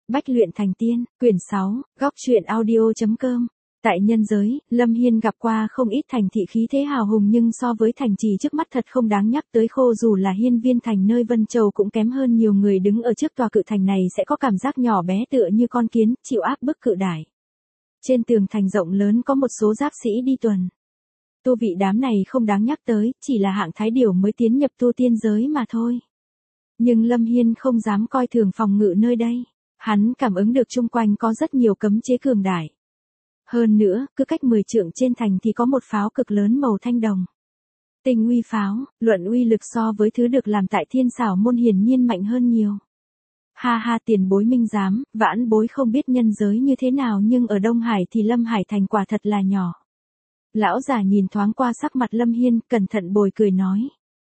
Bách luyện thành tiên, quyển 6, góc truyện audio.com. Tại nhân giới, Lâm Hiên gặp qua không ít thành thị khí thế hào hùng nhưng so với thành trì trước mắt thật không đáng nhắc tới, khô dù là hiên viên thành nơi Vân Châu cũng kém hơn nhiều. Người đứng ở trước tòa cự thành này sẽ có cảm giác nhỏ bé tựa như con kiến, chịu áp bức cự đải. Trên tường thành rộng lớn có một số giáp sĩ đi tuần. Tu vị đám này không đáng nhắc tới, chỉ là hạng thái điểu mới tiến nhập tu tiên giới mà thôi. Nhưng Lâm Hiên không dám coi thường phòng ngự nơi đây. Hắn cảm ứng được chung quanh có rất nhiều cấm chế cường đại. Hơn nữa, cứ cách 10 trượng trên thành thì có một pháo cực lớn màu thanh đồng. Tinh uy pháo, luận uy lực so với thứ được làm tại Thiên Xảo môn hiển nhiên mạnh hơn nhiều. Ha ha, tiền bối minh giám, vãn bối không biết nhân giới như thế nào nhưng ở Đông Hải thì Lâm Hải thành quả thật là nhỏ. Lão già nhìn thoáng qua sắc mặt Lâm Hiên, cẩn thận bồi cười nói.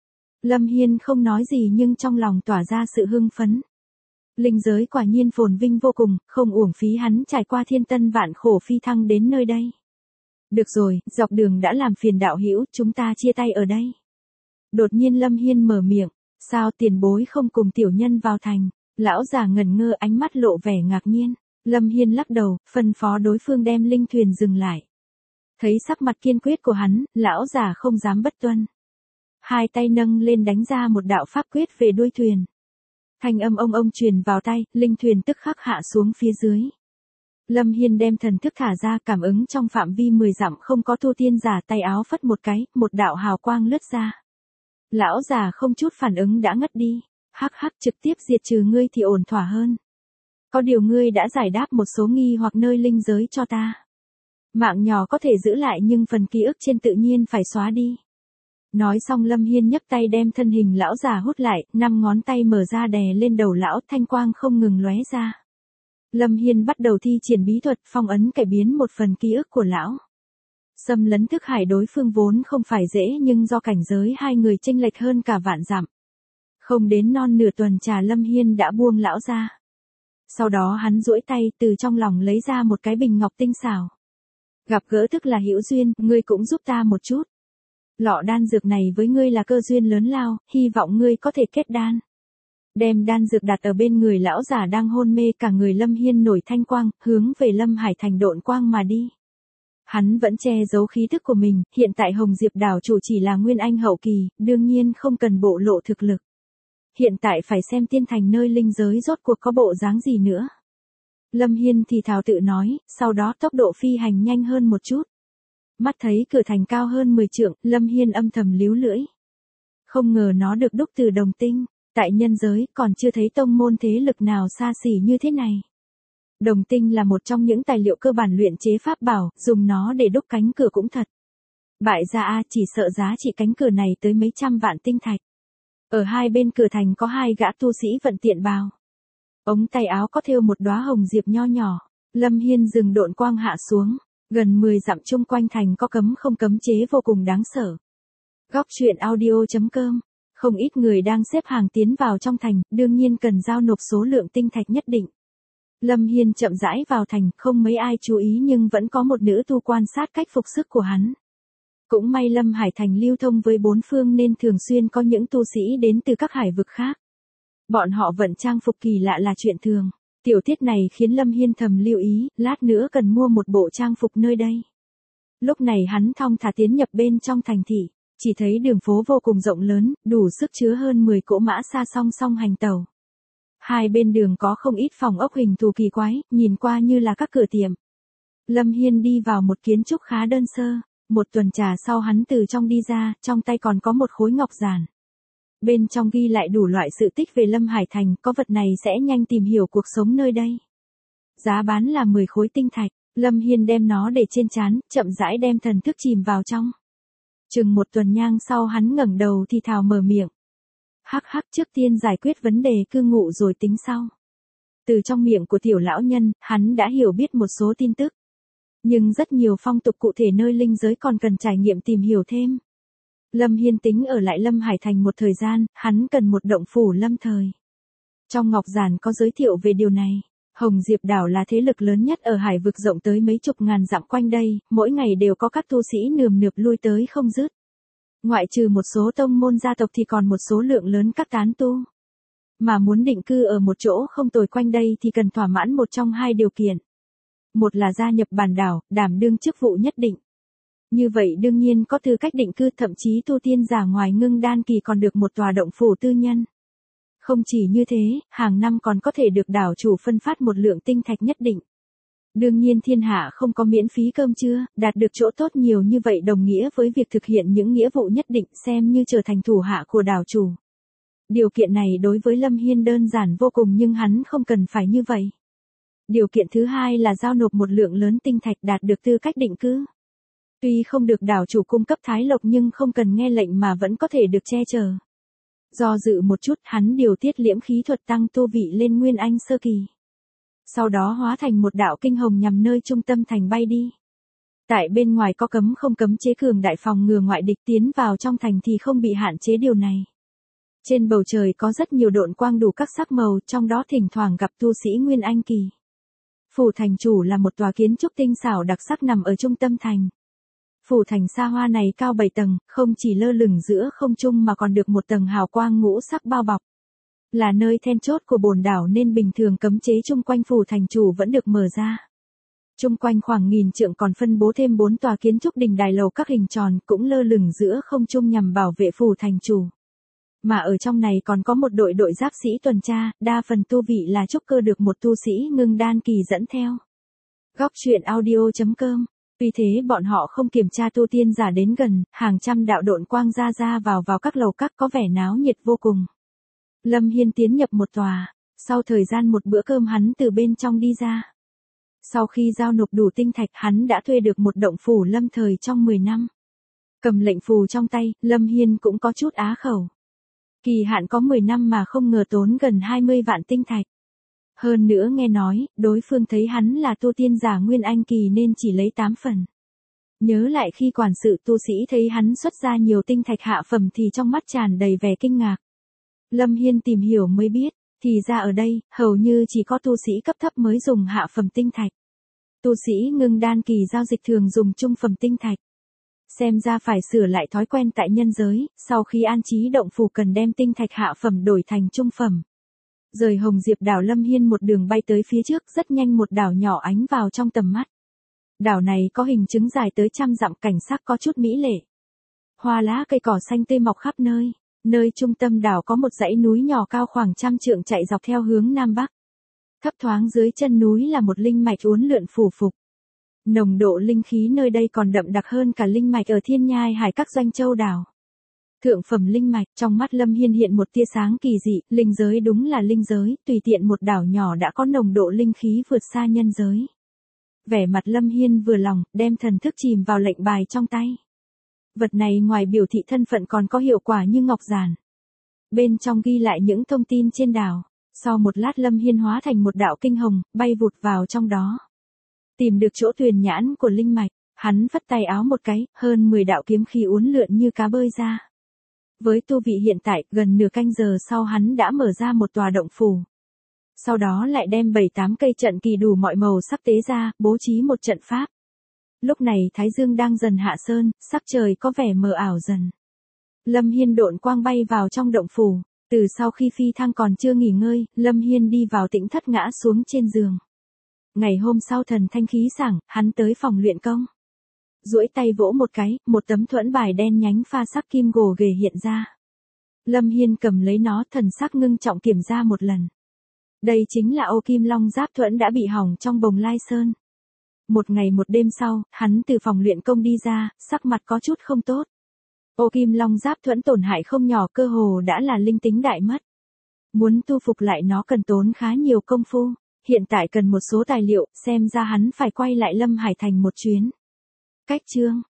Lâm Hiên không nói gì nhưng trong lòng tỏa ra sự hưng phấn. Linh giới quả nhiên phồn vinh vô cùng, không uổng phí hắn trải qua thiên tân vạn khổ phi thăng đến nơi đây. Được rồi, dọc đường đã làm phiền đạo hữu, chúng ta chia tay ở đây. Đột nhiên Lâm Hiên mở miệng, sao tiền bối không cùng tiểu nhân vào thành? Lão già ngẩn ngơ, ánh mắt lộ vẻ ngạc nhiên. Lâm Hiên lắc đầu, phân phó đối phương đem linh thuyền dừng lại. Thấy sắc mặt kiên quyết của hắn, lão già không dám bất tuân. Hai tay nâng lên đánh ra một đạo pháp quyết về đuôi thuyền. Thanh âm ông truyền vào tay, linh thuyền tức khắc hạ xuống phía dưới. Lâm Hiên đem thần thức thả ra, cảm ứng trong phạm vi 10 dặm không có tu tiên giả, tay áo phất một cái, một đạo hào quang lướt ra. Lão già không chút phản ứng đã ngất đi. Hắc hắc, trực tiếp diệt trừ ngươi thì ổn thỏa hơn. Có điều ngươi đã giải đáp một số nghi hoặc nơi linh giới cho ta. Mạng nhỏ có thể giữ lại nhưng phần ký ức trên tự nhiên phải xóa đi. Nói xong Lâm Hiên nhấc tay đem thân hình lão già hút lại, 5 ngón tay mở ra đè lên đầu lão, thanh quang không ngừng lóe ra. Lâm Hiên bắt đầu thi triển bí thuật phong ấn cải biến một phần ký ức của lão. Xâm lấn thức hải đối phương vốn không phải dễ nhưng do cảnh giới hai người chênh lệch hơn cả vạn dặm. Không đến non nửa tuần trà Lâm Hiên đã buông lão ra. Sau đó hắn duỗi tay từ trong lòng lấy ra một cái bình ngọc tinh xảo. Gặp gỡ tức là hữu duyên, ngươi cũng giúp ta một chút. Lọ đan dược này với ngươi là cơ duyên lớn lao, hy vọng ngươi có thể kết đan. Đem đan dược đặt ở bên người lão già đang hôn mê, cả người Lâm Hiên nổi thanh quang, hướng về Lâm Hải thành độn quang mà đi. Hắn vẫn che giấu khí thức của mình, hiện tại Hồng Diệp đảo chủ chỉ là nguyên anh hậu kỳ, đương nhiên không cần bộ lộ thực lực. Hiện tại phải xem tiên thành nơi linh giới rốt cuộc có bộ dáng gì nữa. Lâm Hiên thì thào tự nói, sau đó tốc độ phi hành nhanh hơn một chút. Mắt thấy cửa thành cao hơn 10 trượng, Lâm Hiên âm thầm líu lưỡi. Không ngờ nó được đúc từ đồng tinh, tại nhân giới còn chưa thấy tông môn thế lực nào xa xỉ như thế này. Đồng tinh là một trong những tài liệu cơ bản luyện chế pháp bảo, dùng nó để đúc cánh cửa cũng thật. Bại gia a, chỉ sợ giá trị cánh cửa này tới mấy trăm vạn tinh thạch. Ở hai bên cửa thành có hai gã tu sĩ vận tiện bào. Ống tay áo có thêu một đóa hồng diệp nho nhỏ. Lâm Hiên dừng độn quang hạ xuống. Gần 10 dặm chung quanh thành có cấm không cấm chế vô cùng đáng sợ. Góc truyện audio.com. Không ít người đang xếp hàng tiến vào trong thành, đương nhiên cần giao nộp số lượng tinh thạch nhất định. Lâm Hiên chậm rãi vào thành, không mấy ai chú ý nhưng vẫn có một nữ tu quan sát cách phục sức của hắn. Cũng may Lâm Hải thành lưu thông với bốn phương nên thường xuyên có những tu sĩ đến từ các hải vực khác. Bọn họ vận trang phục kỳ lạ là chuyện thường. Tiểu tiết này khiến Lâm Hiên thầm lưu ý, lát nữa cần mua một bộ trang phục nơi đây. Lúc này hắn thong thả tiến nhập bên trong thành thị, chỉ thấy đường phố vô cùng rộng lớn, đủ sức chứa hơn 10 cỗ mã xa song song hành tàu. Hai bên đường có không ít phòng ốc hình thù kỳ quái, nhìn qua như là các cửa tiệm. Lâm Hiên đi vào một kiến trúc khá đơn sơ, một tuần trà sau hắn từ trong đi ra, trong tay còn có một khối ngọc giản. Bên trong ghi lại đủ loại sự tích về Lâm Hải thành, có vật này sẽ nhanh tìm hiểu cuộc sống nơi đây. Giá bán là 10 khối tinh thạch, Lâm Hiên đem nó để trên trán, chậm rãi đem thần thức chìm vào trong. Chừng một tuần nhang sau hắn ngẩng đầu thì thào mở miệng. Hắc hắc, trước tiên giải quyết vấn đề cư ngụ rồi tính sau. Từ trong miệng của tiểu lão nhân, hắn đã hiểu biết một số tin tức. Nhưng rất nhiều phong tục cụ thể nơi linh giới còn cần trải nghiệm tìm hiểu thêm. Lâm Hiên tính ở lại Lâm Hải thành một thời gian, hắn cần một động phủ lâm thời. Trong ngọc giản có giới thiệu về điều này. Hồng Diệp đảo là thế lực lớn nhất ở hải vực rộng tới mấy chục ngàn dặm quanh đây, mỗi ngày đều có các tu sĩ nườm nượp lui tới không dứt. Ngoại trừ một số tông môn gia tộc thì còn một số lượng lớn các tán tu. Mà muốn định cư ở một chỗ không tồi quanh đây thì cần thỏa mãn một trong hai điều kiện. Một là gia nhập bản đảo, đảm đương chức vụ nhất định. Như vậy đương nhiên có tư cách định cư, thậm chí tu tiên giả ngoài Ngưng Đan kỳ còn được một tòa động phủ tư nhân. Không chỉ như thế, hàng năm còn có thể được đảo chủ phân phát một lượng tinh thạch nhất định. Đương nhiên thiên hạ không có miễn phí cơm trưa, đạt được chỗ tốt nhiều như vậy đồng nghĩa với việc thực hiện những nghĩa vụ nhất định, xem như trở thành thủ hạ của đảo chủ. Điều kiện này đối với Lâm Hiên đơn giản vô cùng nhưng hắn không cần phải như vậy. Điều kiện thứ hai là giao nộp một lượng lớn tinh thạch đạt được tư cách định cư. Tuy không được đảo chủ cung cấp thái lộc nhưng không cần nghe lệnh mà vẫn có thể được che chở. Do dự một chút, hắn điều tiết liễm khí thuật tăng tu vị lên Nguyên Anh sơ kỳ. Sau đó hóa thành một đạo kinh hồng nhằm nơi trung tâm thành bay đi. Tại bên ngoài có cấm không cấm chế cường đại phòng ngừa ngoại địch tiến vào trong thành thì không bị hạn chế điều này. Trên bầu trời có rất nhiều độn quang đủ các sắc màu, trong đó thỉnh thoảng gặp tu sĩ Nguyên Anh kỳ. Phủ thành chủ là một tòa kiến trúc tinh xảo đặc sắc nằm ở trung tâm thành. Phủ thành xa hoa này cao 7 tầng, không chỉ lơ lửng giữa không trung mà còn được một tầng hào quang ngũ sắc bao bọc. Là nơi then chốt của bồn đảo nên bình thường cấm chế chung quanh phủ thành chủ vẫn được mở ra. Chung quanh khoảng 1000 trượng còn phân bố thêm 4 tòa kiến trúc đình đài lầu các hình tròn cũng lơ lửng giữa không trung nhằm bảo vệ phủ thành chủ. Mà ở trong này còn có một đội giáp sĩ tuần tra, đa phần tu vị là trúc cơ được một tu sĩ Ngưng Đan kỳ dẫn theo. Góc truyện audio.com. Vì thế bọn họ không kiểm tra tu tiên giả đến gần, hàng trăm đạo độn quang ra vào các lầu các có vẻ náo nhiệt vô cùng. Lâm Hiên tiến nhập một tòa, sau thời gian một bữa cơm hắn từ bên trong đi ra. Sau khi giao nộp đủ tinh thạch hắn đã thuê được một động phủ lâm thời trong 10 năm. Cầm lệnh phù trong tay, Lâm Hiên cũng có chút á khẩu. Kỳ hạn có 10 năm mà không ngờ tốn gần 20 vạn tinh thạch. Hơn nữa nghe nói, đối phương thấy hắn là tu tiên giả Nguyên Anh kỳ nên chỉ lấy 8 phần. Nhớ lại khi quản sự tu sĩ thấy hắn xuất ra nhiều tinh thạch hạ phẩm thì trong mắt tràn đầy vẻ kinh ngạc. Lâm Hiên tìm hiểu mới biết, thì ra ở đây, hầu như chỉ có tu sĩ cấp thấp mới dùng hạ phẩm tinh thạch. Tu sĩ Ngưng Đan kỳ giao dịch thường dùng trung phẩm tinh thạch. Xem ra phải sửa lại thói quen tại nhân giới, sau khi an trí động phủ cần đem tinh thạch hạ phẩm đổi thành trung phẩm. Rời Hồng Diệp đảo, Lâm Hiên một đường bay tới phía trước, rất nhanh một đảo nhỏ ánh vào trong tầm mắt. Đảo này có hình chứng dài tới 100 dặm, cảnh sắc có chút mỹ lệ. Hoa lá cây cỏ xanh tươi mọc khắp nơi, nơi trung tâm đảo có một dãy núi nhỏ cao khoảng 100 trượng chạy dọc theo hướng Nam Bắc. Thấp thoáng dưới chân núi là một linh mạch uốn lượn phủ phục. Nồng độ linh khí nơi đây còn đậm đặc hơn cả linh mạch ở Thiên Nhai Hải các Doanh Châu đảo. Thượng phẩm linh mạch, trong mắt Lâm Hiên hiện một tia sáng kỳ dị, linh giới đúng là linh giới, tùy tiện một đảo nhỏ đã có nồng độ linh khí vượt xa nhân giới. Vẻ mặt Lâm Hiên vừa lòng, đem thần thức chìm vào lệnh bài trong tay. Vật này ngoài biểu thị thân phận còn có hiệu quả như ngọc giản. Bên trong ghi lại những thông tin trên đảo. Sau một lát Lâm Hiên hóa thành một đạo kinh hồng, bay vụt vào trong đó. Tìm được chỗ tuyền nhãn của linh mạch, hắn phất tay áo một cái, hơn 10 đạo kiếm khí uốn lượn như cá bơi ra. Với tu vị hiện tại, gần nửa canh giờ sau hắn đã mở ra một tòa động phủ. Sau đó lại đem 7-8 cây trận kỳ đủ mọi màu sắc tế ra, bố trí một trận pháp. Lúc này Thái Dương đang dần hạ sơn, sắc trời có vẻ mờ ảo dần. Lâm Hiên độn quang bay vào trong động phủ. Từ sau khi phi thăng còn chưa nghỉ ngơi, Lâm Hiên đi vào tĩnh thất ngã xuống trên giường. Ngày hôm sau thần thanh khí sảng, hắn tới phòng luyện công. Duỗi tay vỗ một cái, một tấm thuẫn bài đen nhánh pha sắc kim gồ ghề hiện ra. Lâm Hiên cầm lấy nó, thần sắc ngưng trọng kiểm tra một lần. Đây chính là ô kim long giáp thuẫn đã bị hỏng trong Bồng Lai Sơn. Một ngày một đêm sau, hắn từ phòng luyện công đi ra, sắc mặt có chút không tốt. Ô kim long giáp thuẫn tổn hại không nhỏ, cơ hồ đã là linh tính đại mất. Muốn tu phục lại nó cần tốn khá nhiều công phu. Hiện tại cần một số tài liệu, xem ra hắn phải quay lại Lâm Hải Thành một chuyến. Cách chương